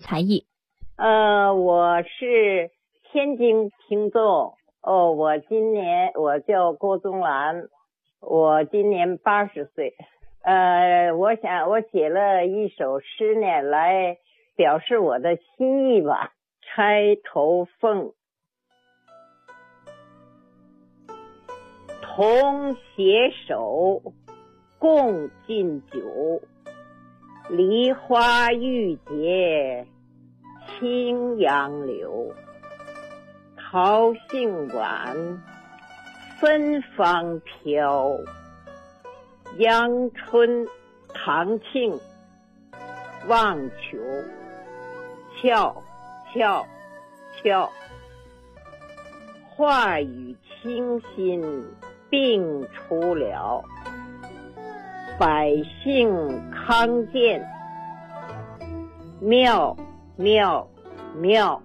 参与。 我是天津听众我叫郭宗兰，我今年80岁。我写了一首诗呢，来表示我的心意吧。钗头凤，同携手，共敬酒。梨花玉洁，清杨柳。桃杏晚，芬芳飘。阳春堂庆，望求。俏俏俏，话语清新并出了。百姓康健，妙妙妙。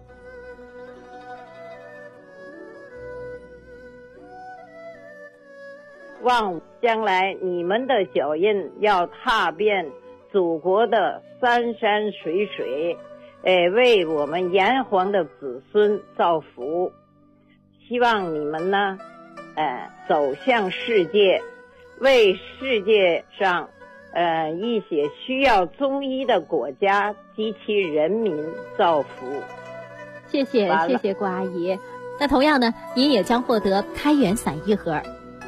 望将来你们的脚印要踏遍祖国的山山水水，为我们炎黄的子孙造福。希望你们呢，走向世界，为世界上一些需要中医的国家及其人民造福。 谢谢郭阿姨。那同样呢，您也将获得开元散一盒。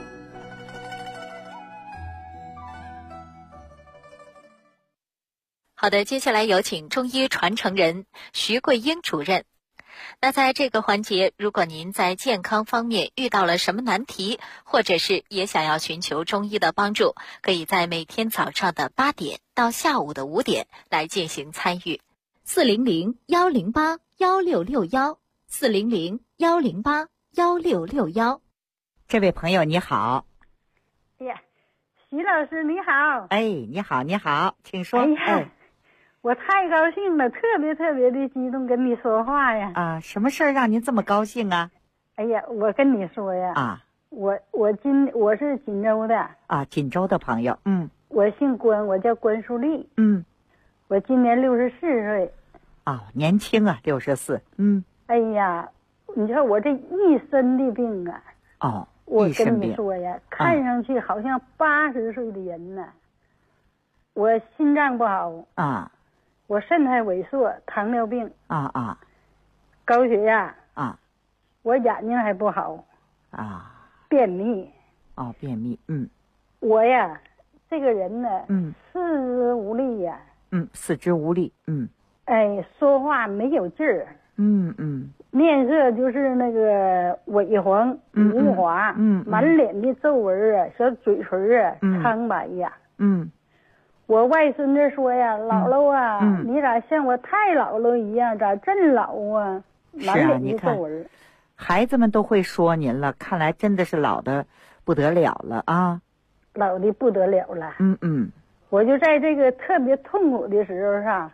好的，接下来有请中医传承人徐桂英主任。那在这个环节，如果您在健康方面遇到了什么难题，或者是也想要寻求中医的帮助，可以在每天早上的8点到下午的5点来进行参与。400-108-1661，400-108-1661。 这位朋友你好。 哎呀，徐老师你好。 哎，你好，请说。 哎呀，我太高兴了，特别的激动跟你说话呀。 啊，什么事儿让您这么高兴啊？ 哎呀，我跟你说呀。 啊。 我是锦州的。 啊，锦州的朋友。 我姓关，我叫关淑丽。我今年64岁。 啊，年轻啊，64。 哎呀，你知道我这一身的病啊。 哦。 我跟你说呀，看上去好像80岁的人呢。我心脏不好啊， 我肾还萎缩，糖尿病啊， 高血压啊， 我眼睛还不好啊， 便秘。 哦，便秘。 我呀，这个人呢，四肢无力呀。 四肢无力。 说话没有劲儿。面色就是那个萎黄无华，满脸的皱纹啊，小嘴唇啊，苍白呀。我外孙子说呀，姥姥啊，你咋像我太姥姥一样，咋真老啊？满脸的皱纹。 孩子们都会说您了，看来真的是老的不得了了啊！ 老的不得了了。我就在这个特别痛苦的时候上，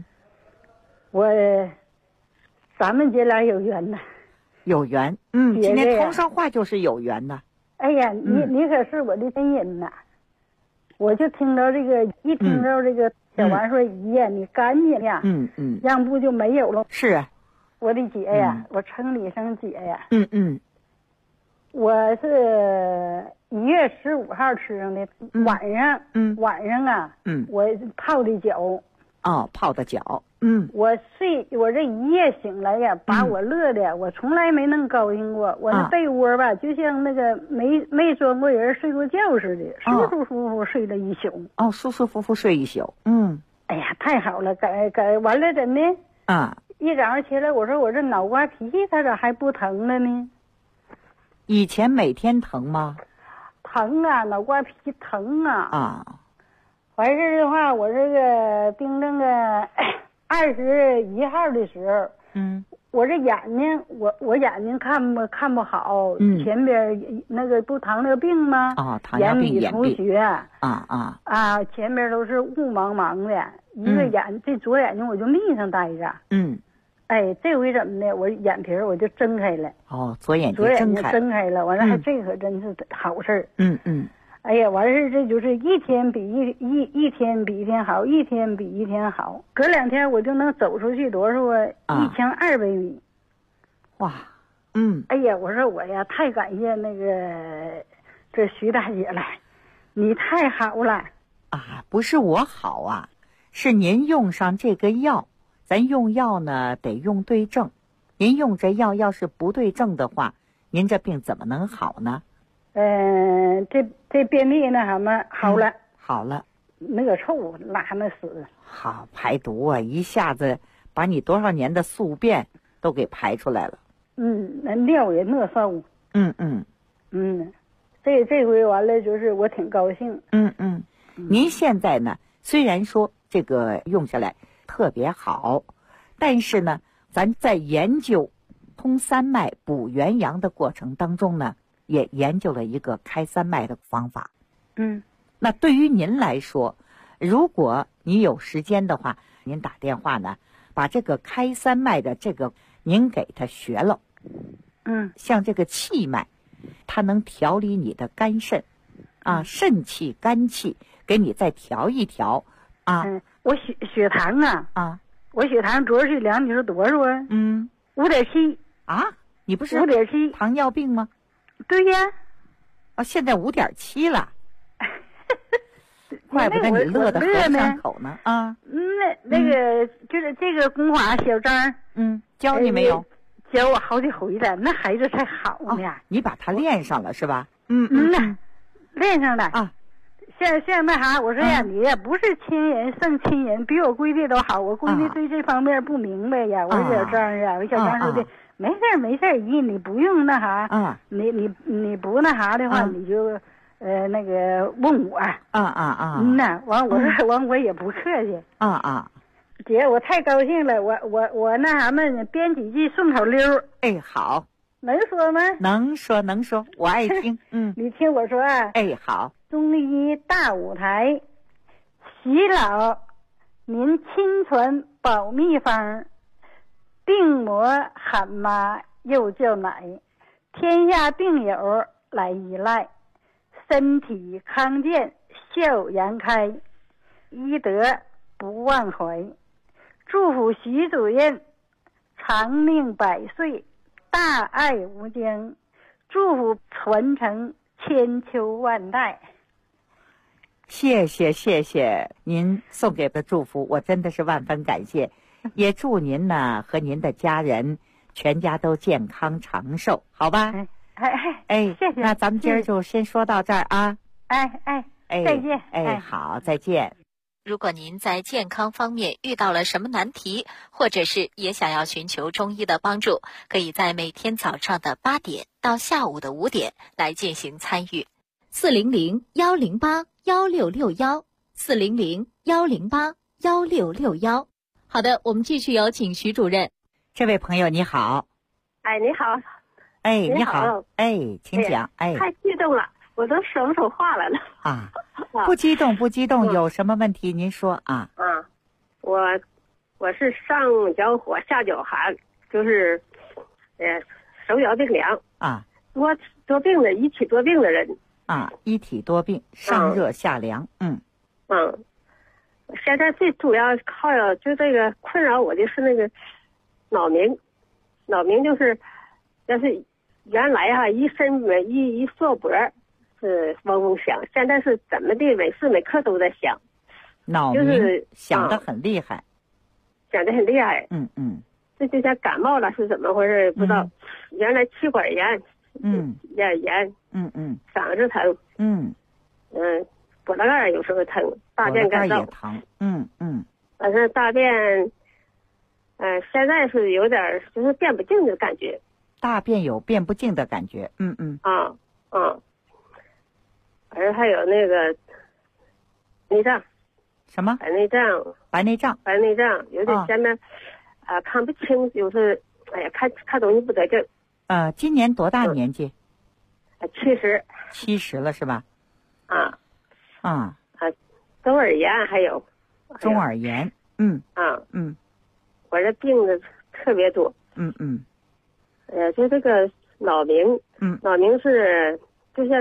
咱们姐俩有缘呐。 有缘。今天通上话就是有缘呐。 哎呀，你可是我的亲人呐！我就听到这个，一听到这个小王说姨呀，你赶紧呀，要不就没有了。 是啊， 我的姐呀，我称你声姐呀。我是1月15号吃上的，晚上啊，我泡的脚。 哦，泡的脚。 我这一夜醒来呀，把我乐的，我从来没能高兴过。我那被窝吧，就像那个没装过人睡过觉似的，舒舒服服睡了一宿。 哦，舒舒服服睡一宿。 哎呀，太好了，改完了怎的？一早上起来，我说我这脑瓜皮它咋还不疼了呢？ 以前每天疼吗？ 疼啊，脑瓜皮疼啊。完事的话，我这个病那个21号的时候，我这眼睛，我眼睛看不好，前边那个不糖尿病吗？ 糖尿病眼里出血前边都是雾茫茫的，一个这左眼睛我就闭上待着。这回怎么的？我眼皮我就睁开了。 左眼睛睁开了。 完了，这可真是好事儿。 哎呀，完事这就是一天比一天比一天好，一天比一天好。隔2天我就能走出去多少啊？1200米。 哇， 哎呀，我说我呀，太感谢那个这徐大姐了，你太好了啊！不是我好啊，是您用上这个药。咱用药呢得用对症，您用这药要是不对症的话，您这病怎么能好呢？ 这便秘那什么好了， 好了， 那个臭拉那屎好排毒啊，一下子把你多少年的宿便都给排出来了。 那尿也那骚。这回完了就是我挺高兴。 您现在呢，虽然说这个用下来特别好，但是呢，咱在研究通三脉补元阳的过程当中呢，也研究了一个开三脉的方法。那对于您来说，如果你有时间的话，您打电话呢，把这个开三脉的这个您给他学了。像这个气脉，它能调理你的肝肾啊，肾气肝气，给你再调一调啊。 我血糖啊，我血糖昨儿去量，你说多少啊？5.7 啊？你不是 5.7 糖尿病吗？ 对呀。 现在5.7了。怪不得你乐得合不上口呢啊！ 那个就是这个功法小张教你没有？ 教我好几回了，那孩子才好呢。 你把他练上了是吧？ 练上了啊。像那啥，我说呀，你呀不是亲人胜亲人，比我闺女都好。我闺女对这方面不明白呀。我说小张啊，我小张说的没事姨，你不用那啥，你不那啥的话，你就那个问我完我说完我也不客气姐，我太高兴了，我那啥们编几句顺口溜。 哎，好， 能说吗？ 能说，我爱听。 你听我说啊。 哎，好。 中医大舞台，习老您亲传保秘方，病魔喊妈又叫奶，天下病友来依赖，身体康健笑颜开，医德不忘怀。祝福徐主任长命百岁，大爱无疆，祝福传承千秋万代。 谢谢您送给的祝福，我真的是万分感谢。也祝您呢和您的家人全家都健康长寿，好吧？ 谢谢。 那咱们今儿就先说到这儿啊。 再见。 好，再见。 如果您在健康方面遇到了什么难题，或者是也想要寻求中医的帮助，可以在每天早上的8点到下午的5点来进行参与。400-108-1661，400-108-1661。好的，我们继续有请徐主任。 这位朋友你好。 你好。 你好。请讲。 太激动了，我都说不出话来了啊。不激动，有什么问题您说啊。 我是上脚火下脚寒，就是手脚冰凉啊， 多病的一体多病的人啊，一体多病，上热下凉。 现在最主要就这个困扰我的是那个脑鸣就是原来一身一缩脖是嗡嗡响，现在是怎么的每时每刻都在响， 脑鸣响得很厉害， 这就像感冒了是怎么回事不知道。原来气管炎炎嗓子疼脖子盖有时候疼，大便干燥也疼反正大便现在是有点就是变不净的感觉， 大便有变不净的感觉。 而还有那个内脏什么白内障有点前面看不清，就是看东西不得劲。 今年多大年纪 ？70 了是吧？ 中耳炎还有中耳炎。 我这病的特别多。就这个脑鸣是就像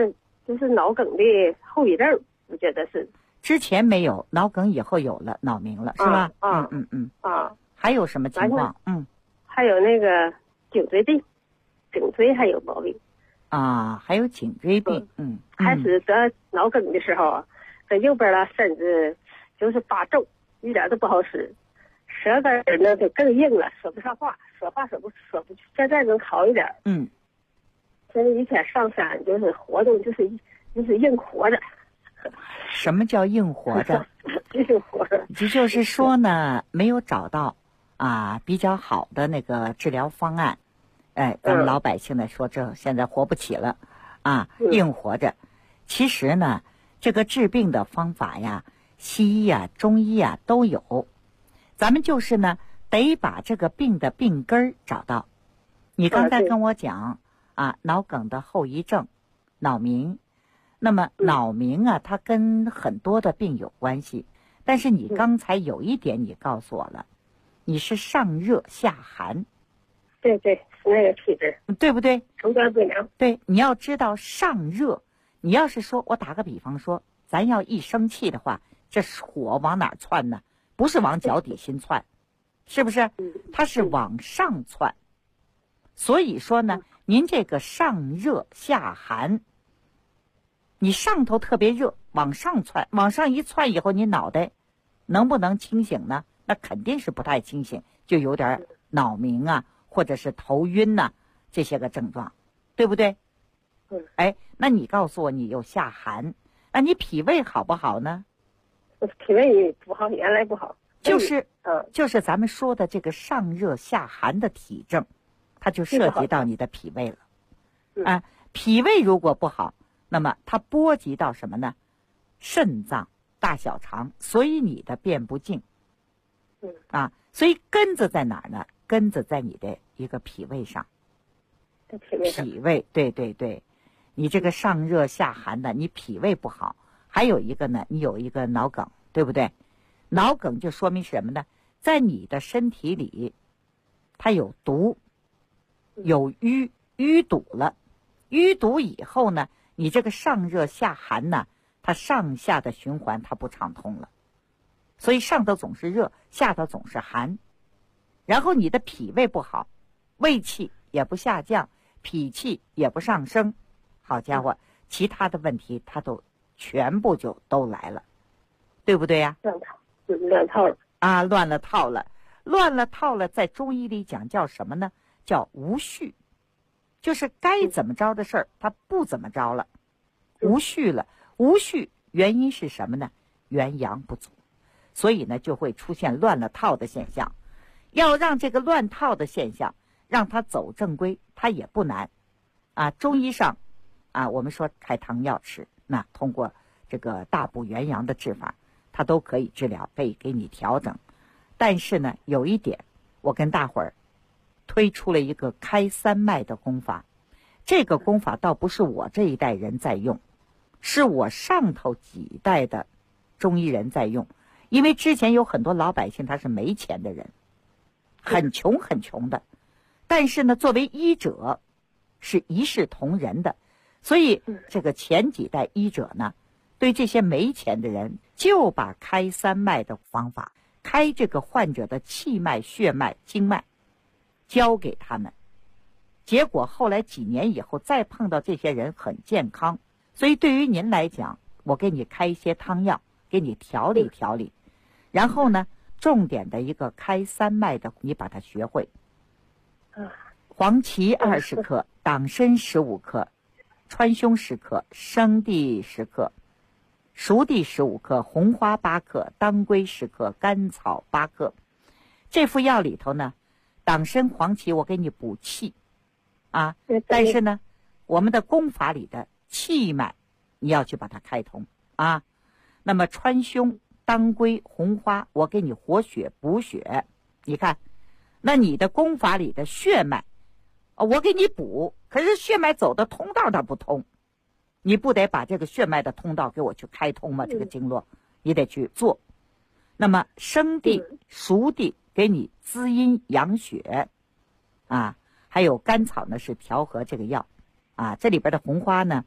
就是脑梗的后遗症，我觉得是。 之前没有脑梗，以后有了脑鸣了，是吧？还有什么情况？ 还有那个颈椎病，颈椎还有毛病。 还有颈椎病。 开始得脑梗的时候，在右边的身子就是发皱，一点都不好使，舌根呢就更硬了，说不上话，说不去。现在能好一点。现在以前上山就是活动，就是硬活着。 什么叫硬活着？ 硬活着， 也就是说呢，没有找到比较好的那个治疗方案。咱们老百姓呢说这现在活不起了硬活着。其实呢，这个治病的方法呀，西医啊、中医啊都有。咱们就是呢，得把这个病的病根儿找到。你刚才跟我讲脑梗的后遗症，脑鸣。那么脑鸣它跟很多的病有关系。但是你刚才有一点你告诉我了，你是上热下寒。 对，是那个体质， 对不对？ 承担不良。 对，你要知道上热，你要是说，我打个比方说，咱要一生气的话，这火往哪窜呢？不是往脚底心窜，是不是？它是往上窜。所以说呢，您这个上热下寒，你上头特别热，往上窜，往上一窜以后，你脑袋能不能清醒呢？那肯定是不太清醒，就有点脑鸣或者是头晕这些个症状，对不对？那你告诉我，你有下寒，你脾胃好不好呢？ 脾胃不好，原来不好。 就是咱们说的这个上热下寒的体症，它就涉及到你的脾胃了。脾胃如果不好，那么它波及到什么呢？肾脏、大小肠，所以你的便不净。所以根子在哪儿呢？根子在你的一个脾胃上。脾胃，对，你这个上热下寒的，你脾胃不好。还有一个呢，你有一个脑梗，对不对？脑梗就说明什么呢？在你的身体里，它有毒，有淤堵了。淤堵以后呢，你这个上热下寒呢，它上下的循环它不畅通了，所以上头总是热，下头总是寒。然后你的脾胃不好，胃气也不下降，脾气也不上升，好家伙，其他的问题它都全部就都来了，对不对呀？ 乱套了乱了套了，在中医里讲叫什么呢？叫无序，就是该怎么着的事儿它不怎么着了，无序了。无序原因是什么呢？元阳不足，所以呢就会出现乱了套的现象。要让这个乱套的现象让它走正规，它也不难中医上我们说开汤药吃，那通过这个大补元阳的治法，它都可以治疗，可以给你调整。但是呢，有一点，我跟大伙儿推出了一个开三脉的功法。这个功法倒不是我这一代人在用，是我上头几代的中医人在用。因为之前有很多老百姓他是没钱的人，很穷的，但是呢，作为医者是一视同仁的，所以这个前几代医者呢，对这些没钱的人就把开三脉的方法，开这个患者的气脉、血脉、经脉教给他们。结果后来几年以后再碰到这些人很健康。所以对于您来讲，我给你开一些汤药，给你调理调理，然后呢重点的一个开三脉的你把它学会。黄芪20克，党参15克，川芎10克，生地10克，熟地15克，红花8克，当归10克，甘草8克。这副药里头呢，党参、黄芪我给你补气但是呢，我们的功法里的气脉你要去把它开通那么川芎、当归、红花我给你活血补血。你看，那你的功法里的血脉我给你补，可是血脉走的通道它不通，你不得把这个血脉的通道给我去开通吗？这个经络你得去做。那么生地、熟地给你滋阴养血还有甘草呢是调和这个药这里边的红花呢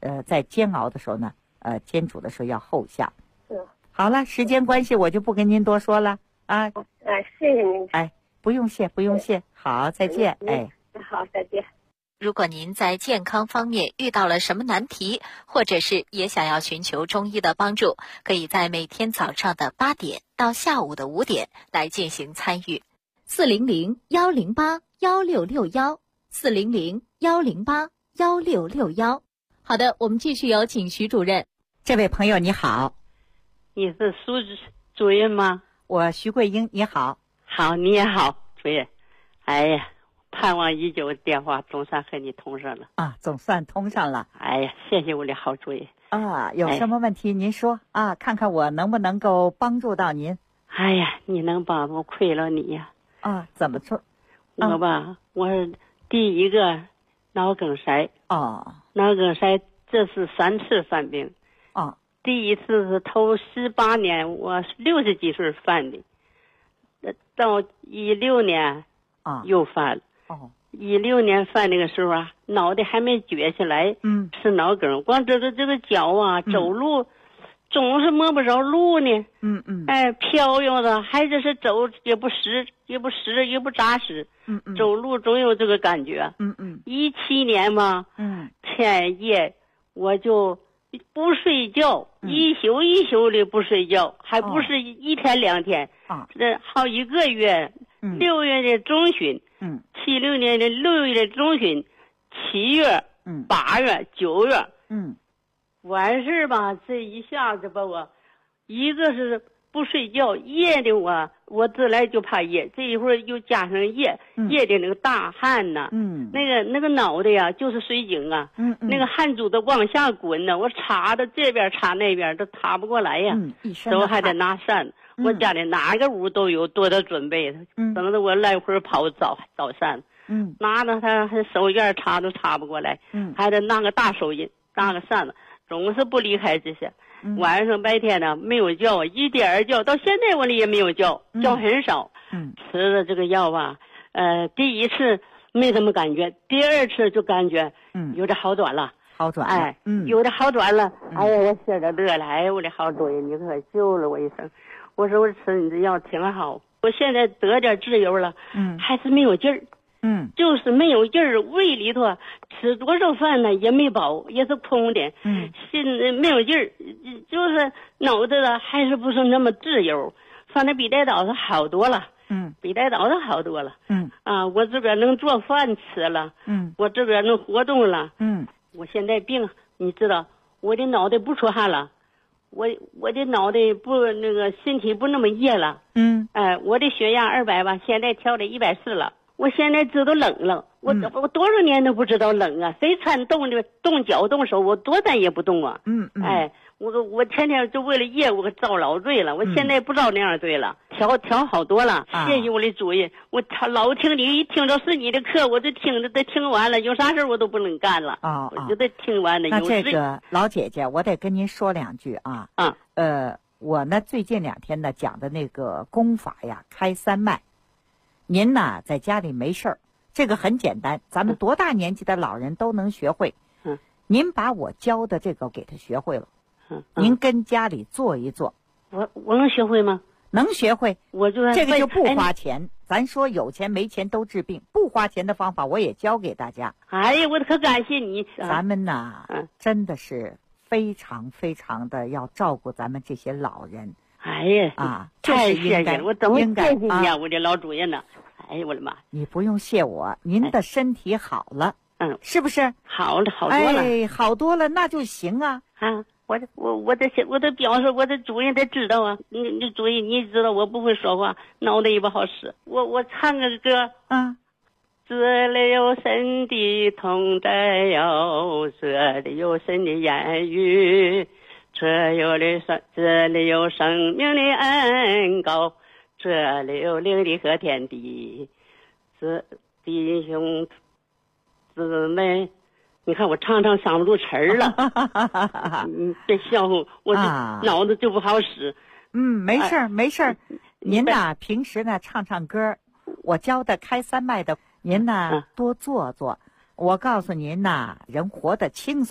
在煎熬的时候呢，煎煮的时候要后下。好了，时间关系我就不跟您多说了啊。 谢谢您。 不用谢，不用谢。好，再见。 好，再见。 如果您在健康方面遇到了什么难题，或者是也想要寻求中医的帮助，可以在每天早上的8点到下午的5点来进行参与。400-108-1661，400-108-1661。好的，我们继续有请徐主任。 这位朋友你好。 你是苏主任吗？ 我徐桂英，你好。 好，你也好，主任。哎呀，盼望已久的电话总算和你通上了啊，总算通上了。 哎呀，谢谢我的好主任啊！有什么问题您说啊？看看我能不能够帮助到您。 哎呀，你能帮我亏了你呀！ 啊，怎么说？ 我吧，我是第一个脑梗塞。脑梗塞这是3次犯病。第一次是头18年，我60几岁犯的，到16年又犯了。16年犯那个时候啊，脑袋还没撅起来，是脑梗，光这个脚啊，走路总是摸不着路呢。飘悠的，还是走也不实，也不扎实。走路总有这个感觉。17年嘛，天夜我就不睡觉，一宿一宿的不睡觉，还不是1天2天，这好1个月。6月的中旬，76年的6月的中旬，7月、8月、9月，完事吧，这一下子把我，一个是不睡觉，夜的我自来就怕夜，这一会儿又加上夜的那个大汗呐，那个脑袋呀就是水井啊，那个汗珠都往下滚呢，我插到这边插那边都插不过来呀，手还得拿扇。我家里哪个屋都有多的准备，等着我来回跑找扇，拿着他手绢插都插不过来，还得拿个大手印，拿个扇子，总是不离开这些。晚上白天呢没有觉，一点觉，到现在我也没有觉很少。吃了这个药吧，第一次没什么感觉，第二次就感觉有点好转了。有点好转了。哎呀，我心里乐了，哎，我的好主任，你可救了我一生。我说我吃你这药挺好，我现在得点自由了，还是没有劲儿，就是没有劲儿，胃里头吃多少饭呢也没饱，也是空的，心里没有劲儿，就是脑子了还是不是那么自由，反正比带倒是好多了，比带倒是好多了，我这边能做饭吃了，我这边能活动了，我现在病，你知道，我的脑袋不出汗了。我的脑袋不那个身体不那么热了，我的血压200吧，现在调到140了。我现在知道冷了，我多少年都不知道冷啊！谁穿动脚动手，我多咱也不动啊。我天天就为了夜我遭老罪了，我现在不遭那样罪了，调好多了。谢谢我的主任，我老听你，一听着是你的课，我就听着，得听完了，有啥事我都不能干了。我就得听完了。 那这个老姐姐，我得跟您说2句啊。我呢最近2天呢讲的那个功法呀，开3脉。您呢在家里没事儿，这个很简单，咱们多大年纪的老人都能学会。您把我教的这个给他学会了。您跟家里做一做。 我能学会吗？ 能学会。 我就这个就不花钱。咱说有钱没钱都治病，不花钱的方法我也教给大家。 哎呀，我可感谢你。 咱们呐，真的是非常非常的要照顾咱们这些老人。 哎呀，太谢谢了，我怎么谢谢你呀，我的老主任呢？哎呀，我的妈！ 你不用谢我，您的身体好了，是不是？ 好了，好多了， 好多了，那就行啊。 我的表示，我的主任得知道啊。你主任，你知道我不会说话，脑袋也不好使。我唱个歌，这里有神的同在哟，这里有神的言语，这里有生命的恩膏，这里有灵力和天地，这弟兄姊妹。你看我唱想不出词儿了，别笑话我，这脑子就不好使。 没事儿没事儿，您呐平时呢唱歌，我教的开3脉的，您呢多做做。我告诉您呐，人活得轻松。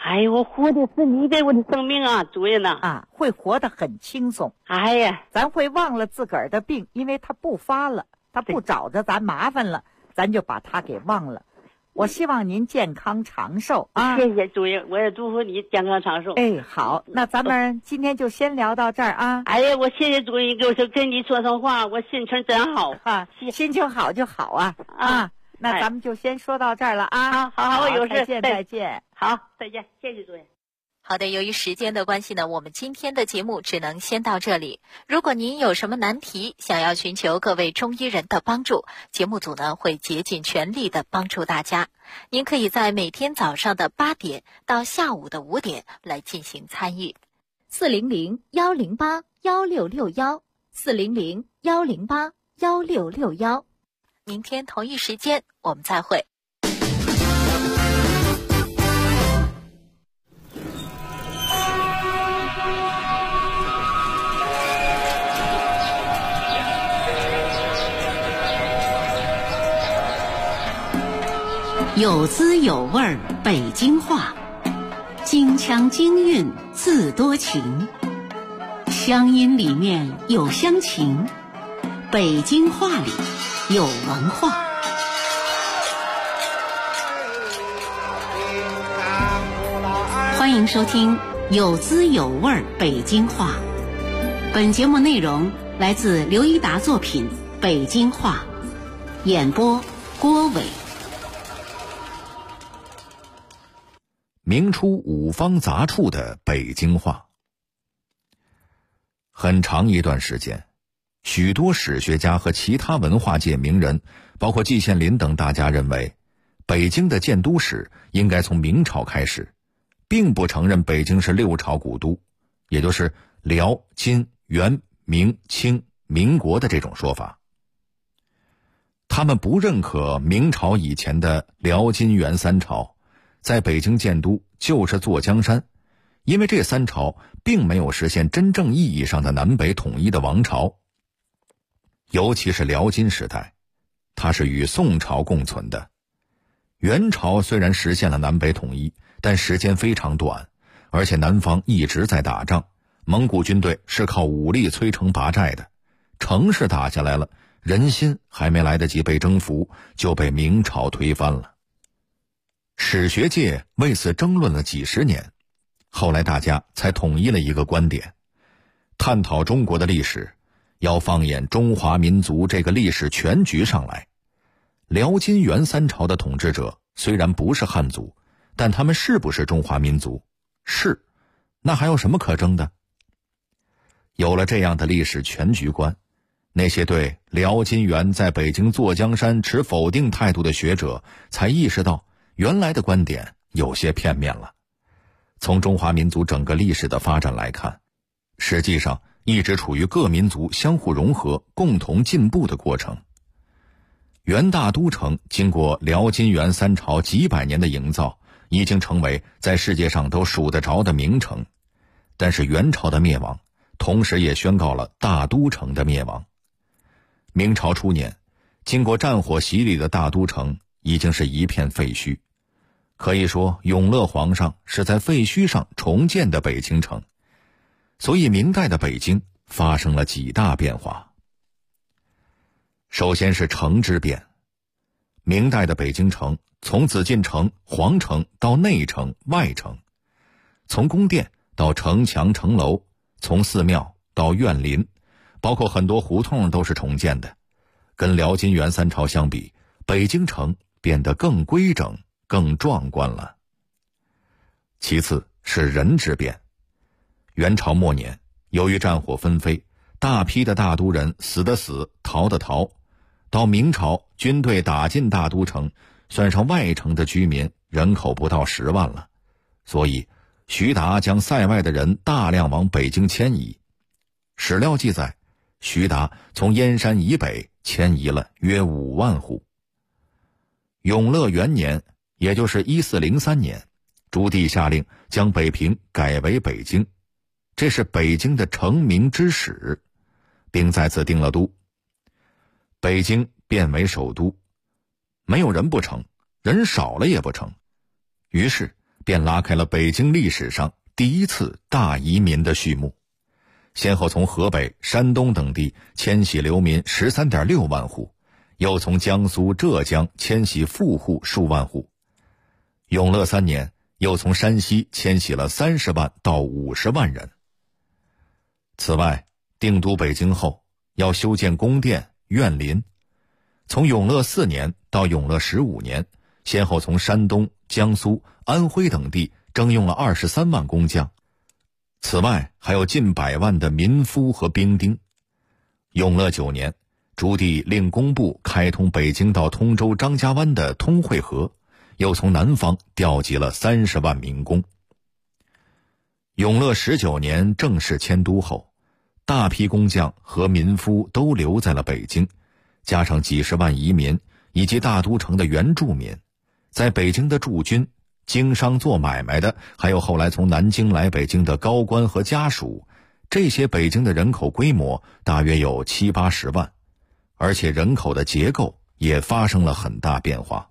哎呦，我活的是你给我的生命啊，主任呐！ 啊，会活得很轻松。 哎呀， 咱会忘了自个儿的病，因为他不发了，他不找着咱麻烦了，咱就把他给忘了。我希望您健康长寿啊！ 谢谢主任，我也祝福你健康长寿。 哎，好，那咱们今天就先聊到这儿啊！ 哎呀，我谢谢主任，给我说跟你说上话，我心情真好啊！心情好就好啊！啊，那咱们就先说到这儿了啊！ 好，我有事再见。 好，再见，谢谢主任。 好的，由于时间的关系呢，我们今天的节目只能先到这里。如果您有什么难题，想要寻求各位中医人的帮助，节目组呢会竭尽全力的帮助大家。您可以在每天早上的8点到下午的5点来进行参与。400-108-1661，400-108-1661。明天同一时间我们再会。 有滋有味儿北京话，京腔京韵自多情，乡音里面有乡情，北京话里有文化。欢迎收听有滋有味儿北京话。本节目内容来自刘一达作品《北京话》，演播郭伟。 明初五方杂处的北京话。很长一段时间，许多史学家和其他文化界名人，包括季羡林等大家认为，北京的建都史应该从明朝开始，并不承认北京是6朝古都，也就是辽、金、元、明、清、民国的这种说法。他们不认可明朝以前的辽、金、元3朝在北京建都就是坐江山，因为这3朝并没有实现真正意义上的南北统一的王朝。尤其是辽金时代，它是与宋朝共存的。元朝虽然实现了南北统一，但时间非常短，而且南方一直在打仗，蒙古军队是靠武力摧城拔寨的，城市打下来了，人心还没来得及被征服，就被明朝推翻了。史学界为此争论了几十年，后来大家才统一了一个观点：探讨中国的历史，要放眼中华民族这个历史全局上来。辽金元3朝的统治者虽然不是汉族，但他们是不是中华民族？是，那还有什么可争的？有了这样的历史全局观，那些对辽金元在北京坐江山持否定态度的学者才意识到，原来的观点有些片面了。从中华民族整个历史的发展来看，实际上一直处于各民族相互融合、共同进步的过程。元大都城经过辽金元3朝几百年的营造，已经成为在世界上都数得着的名城。但是元朝的灭亡，同时也宣告了大都城的灭亡。明朝初年，经过战火洗礼的大都城已经是一片废墟。可以说，永乐皇上是在废墟上重建的北京城。所以明代的北京发生了几大变化。首先是城之变。明代的北京城从紫禁城、皇城到内城、外城，从宫殿到城墙、城楼，从寺庙到苑林，包括很多胡同都是重建的。跟辽金元3朝相比，北京城变得更规整、更壮观了。其次是人之变。元朝末年，由于战火纷飞，大批的大都人死的死，逃的逃。到明朝，军队打进大都城，算上外城的居民，人口不到10万了。所以徐达将塞外的人大量往北京迁移。史料记载，徐达从燕山以北迁移了约5万户。永乐元年，也就是1403年，朱棣下令将北平改为北京，这是北京的成名之始，并在此定了都。北京变为首都，没有人不成，人少了也不成。于是便拉开了北京历史上第一次大移民的序幕，先后从河北、山东等地迁徙流民 13.6 万户，又从江苏、浙江迁徙富户数万户。永乐3年，又从山西迁徙了30万到50万人。此外，定都北京后，要修建宫殿、苑林。从永乐4年到永乐15年，先后从山东、江苏、安徽等地征用了23万工匠。此外，还有近100万的民夫和兵丁。永乐9年，朱棣令工部开通北京到通州张家湾的通惠河，又从南方调集了30万民工。永乐19年正式迁都后，大批工匠和民夫都留在了北京，加上几十万移民以及大都城的原住民，在北京的驻军、经商做买卖的，还有后来从南京来北京的高官和家属，这些北京的人口规模大约有70-80万，而且人口的结构也发生了很大变化。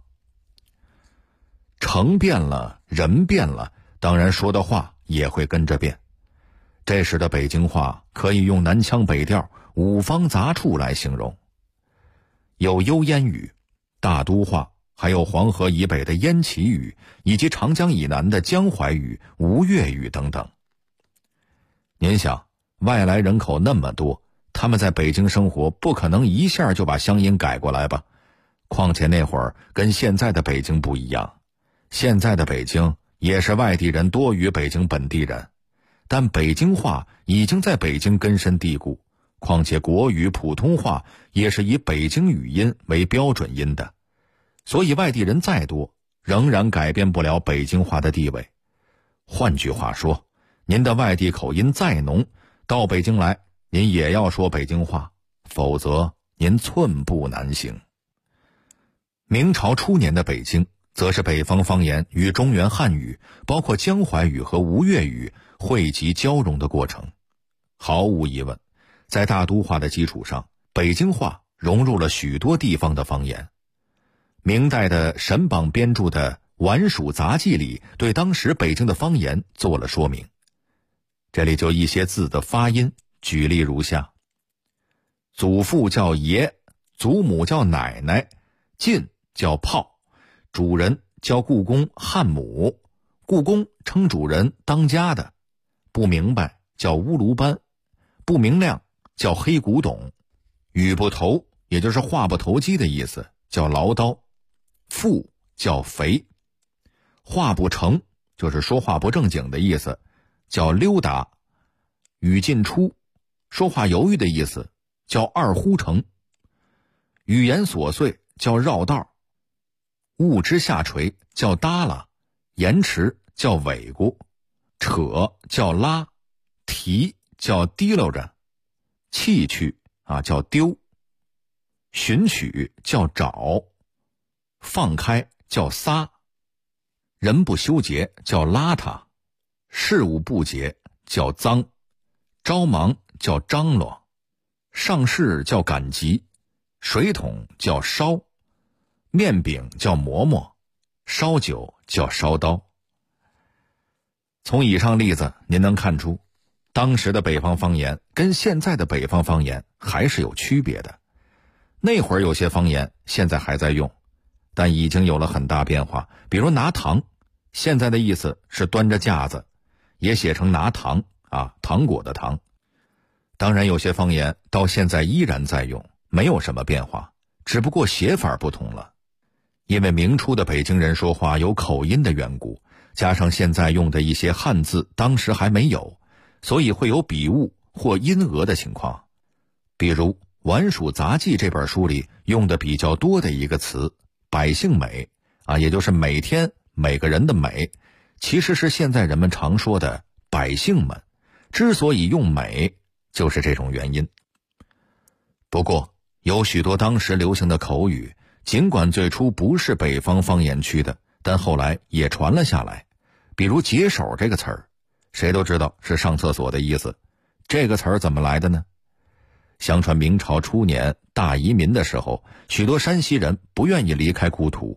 城变了，人变了，当然说的话也会跟着变。这时的北京话可以用南腔北调、五方杂处来形容，有幽燕语、大都话，还有黄河以北的燕齐语，以及长江以南的江淮语、吴越语等等。您想，外来人口那么多，他们在北京生活，不可能一下就把乡音改过来吧？况且那会儿跟现在的北京不一样，现在的北京也是外地人多于北京本地人，但北京话已经在北京根深蒂固，况且国语、普通话也是以北京语音为标准音的，所以外地人再多，仍然改变不了北京话的地位。换句话说，您的外地口音再浓，到北京来，您也要说北京话，否则您寸步难行。明朝初年的北京，则是北方方言与中原汉语，包括江淮语和吴越语汇集交融的过程。毫无疑问，在大都话的基础上，北京话融入了许多地方的方言。明代的沈榜编著的《晚蜀杂记》里对当时北京的方言做了说明。这里就一些字的发音，举例如下：祖父叫爷，祖母叫奶奶，进叫炮，主人叫故宫汉母，故宫称主人当家的，不明白叫乌卢班，不明亮叫黑古董，语不投也就是话不投机的意思，叫唠叨，富叫肥，话不成就是说话不正经的意思，叫溜达，语尽出说话犹豫的意思，叫二呼成，语言琐碎叫绕道，物之下垂叫耷拉，延迟叫尾咕，扯叫拉，提叫提溜着，弃去叫丢，寻取叫找，放开叫撒，人不修洁叫邋遢，事务不洁叫脏，着忙叫张罗，上市叫赶集，水桶叫烧，面饼叫馍馍，烧酒叫烧刀。从以上例子您能看出，当时的北方方言跟现在的北方方言还是有区别的。那会儿有些方言现在还在用，但已经有了很大变化。比如拿糖，现在的意思是端着架子，也写成拿糖糖果的糖。当然有些方言到现在依然在用，没有什么变化，只不过写法不同了。因为明初的北京人说话有口音的缘故，加上现在用的一些汉字当时还没有，所以会有笔误或音讹的情况。比如《晚蜀杂记》这本书里用的比较多的一个词百姓美也就是每天每个人的美，其实是现在人们常说的百姓们，之所以用美就是这种原因。不过有许多当时流行的口语，尽管最初不是北方方言区的，但后来也传了下来。比如解手这个词儿，谁都知道是上厕所的意思。这个词儿怎么来的呢？相传明朝初年大移民的时候，许多山西人不愿意离开故土，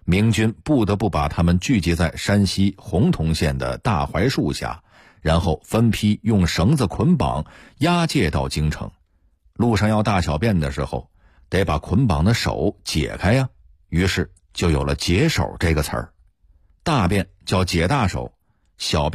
明军不得不把他们聚集在山西洪洞县的大槐树下，然后分批用绳子捆绑押解到京城。路上要大小便的时候，得把捆绑的手解开呀，于是就有了解手这个词儿。大便叫解大手，小便